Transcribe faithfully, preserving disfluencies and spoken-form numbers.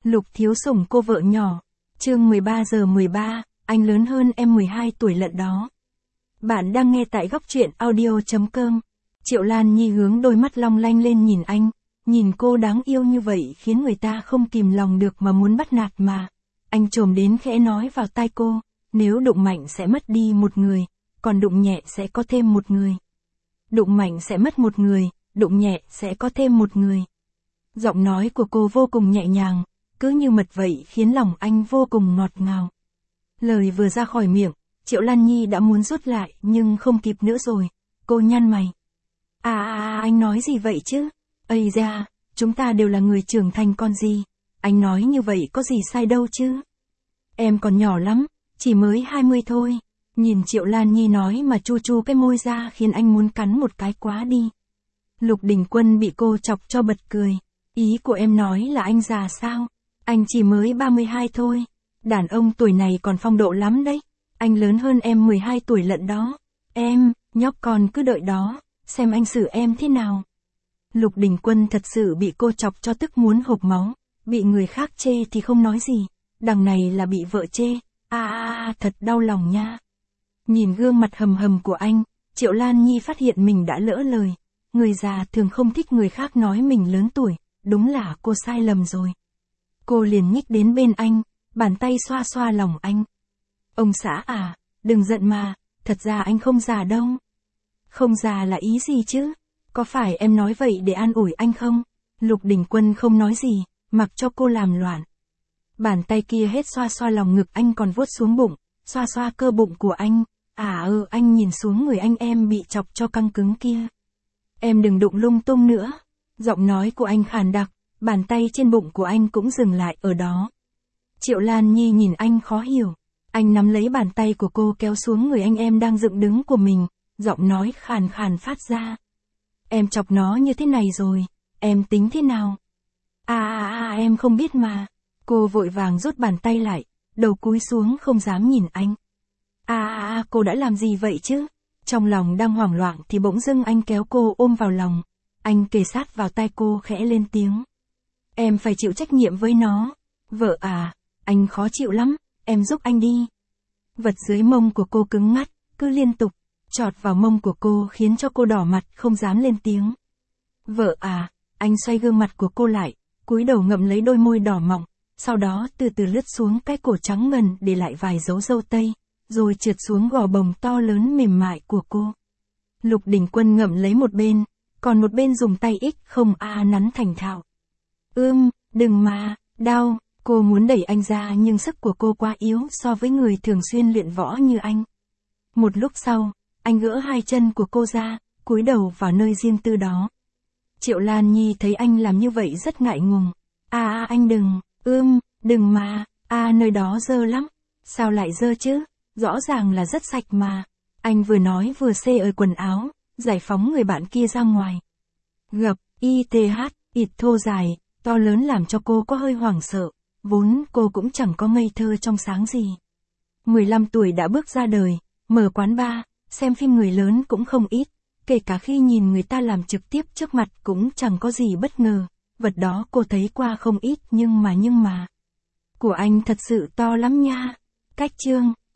Lục Thiếu Sủng cô vợ nhỏ. Chương mười ba giờ mười ba, anh lớn hơn em mười hai tuổi lận đó. Bạn đang nghe tại góc truyện audio chấm com. Triệu Lan Nhi hướng đôi mắt long lanh lên nhìn anh, nhìn cô đáng yêu như vậy khiến người ta không kìm lòng được mà muốn bắt nạt mà. Anh chồm đến khẽ nói vào tai cô, nếu đụng mạnh sẽ mất đi một người, còn đụng nhẹ sẽ có thêm một người. Đụng mạnh sẽ mất một người, đụng nhẹ sẽ có thêm một người. Giọng nói của cô vô cùng nhẹ nhàng, cứ như mật vậy khiến lòng anh vô cùng ngọt ngào. Lời vừa ra khỏi miệng, Triệu Lan Nhi đã muốn rút lại nhưng không kịp nữa rồi, cô nhăn mày. À, à, à anh nói gì vậy chứ? Ây da, chúng ta đều là người trưởng thành con gì, anh nói như vậy có gì sai đâu chứ? Em còn nhỏ lắm, chỉ mới hai mươi thôi. Nhìn Triệu Lan Nhi nói mà chu chu cái môi ra khiến anh muốn cắn một cái quá đi. Lục Đình Quân bị cô chọc cho bật cười. Ý của em nói là anh già sao? Anh chỉ mới ba mươi hai thôi. Đàn ông tuổi này còn phong độ lắm đấy. Anh lớn hơn em mười hai tuổi lận đó. Em, nhóc con cứ đợi đó, xem anh xử em thế nào. Lục Đình Quân thật sự bị cô chọc cho tức muốn hộc máu. Bị người khác chê thì không nói gì. Đằng này là bị vợ chê. À à à, thật đau lòng nha. Nhìn gương mặt hầm hầm của anh, Triệu Lan Nhi phát hiện mình đã lỡ lời. Người già thường không thích người khác nói mình lớn tuổi, đúng là cô sai lầm rồi. Cô liền nhích đến bên anh, bàn tay xoa xoa lòng anh. Ông xã à, đừng giận mà, thật ra anh không già đâu. Không già là ý gì chứ? Có phải em nói vậy để an ủi anh không? Lục Đình Quân không nói gì, mặc cho cô làm loạn. Bàn tay kia hết xoa xoa lòng ngực anh còn vuốt xuống bụng, xoa xoa cơ bụng của anh. À ừ, anh nhìn xuống người anh em bị chọc cho căng cứng kia. Em đừng đụng lung tung nữa. Giọng nói của anh khàn đặc, bàn tay trên bụng của anh cũng dừng lại ở đó. Triệu Lan Nhi nhìn anh khó hiểu. Anh nắm lấy bàn tay của cô kéo xuống người anh em đang dựng đứng của mình, giọng nói khàn khàn phát ra. Em chọc nó như thế này rồi, em tính thế nào? À à à em không biết mà. Cô vội vàng rút bàn tay lại, đầu cúi xuống không dám nhìn anh. À à à cô đã làm gì vậy chứ? Trong lòng đang hoảng loạn thì bỗng dưng anh kéo cô ôm vào lòng. Anh kề sát vào tai cô khẽ lên tiếng. Em phải chịu trách nhiệm với nó. Vợ à, anh khó chịu lắm, em giúp anh đi. Vật dưới mông của cô cứng ngắt, cứ liên tục chọt vào mông của cô khiến cho cô đỏ mặt không dám lên tiếng. Vợ à, anh xoay gương mặt của cô lại, cúi đầu ngậm lấy đôi môi đỏ mọng, sau đó từ từ lướt xuống cái cổ trắng ngần để lại vài dấu râu tây, rồi trượt xuống gò bồng to lớn mềm mại của cô. Lục Đình Quân ngậm lấy một bên, còn một bên dùng tay ích không a nắn thành thạo. Ưm, đừng mà, đau, cô muốn đẩy anh ra nhưng sức của cô quá yếu so với người thường xuyên luyện võ như anh. Một lúc sau, anh gỡ hai chân của cô ra, cúi đầu vào nơi riêng tư đó. Triệu Lan Nhi thấy anh làm như vậy rất ngại ngùng. À à anh đừng, ưm, đừng mà, à nơi đó dơ lắm. Sao lại dơ chứ? Rõ ràng là rất sạch mà. Anh vừa nói vừa xê ở quần áo, giải phóng người bạn kia ra ngoài. Gập, i tê hát, ịt thô dài, to lớn làm cho cô có hơi hoảng sợ, vốn cô cũng chẳng có ngây thơ trong sáng gì. mười lăm tuổi đã bước ra đời, mở quán bar, xem phim người lớn cũng không ít, kể cả khi nhìn người ta làm trực tiếp trước mặt cũng chẳng có gì bất ngờ, vật đó cô thấy qua không ít nhưng mà nhưng mà. Của anh thật sự to lắm nha. Cách chương.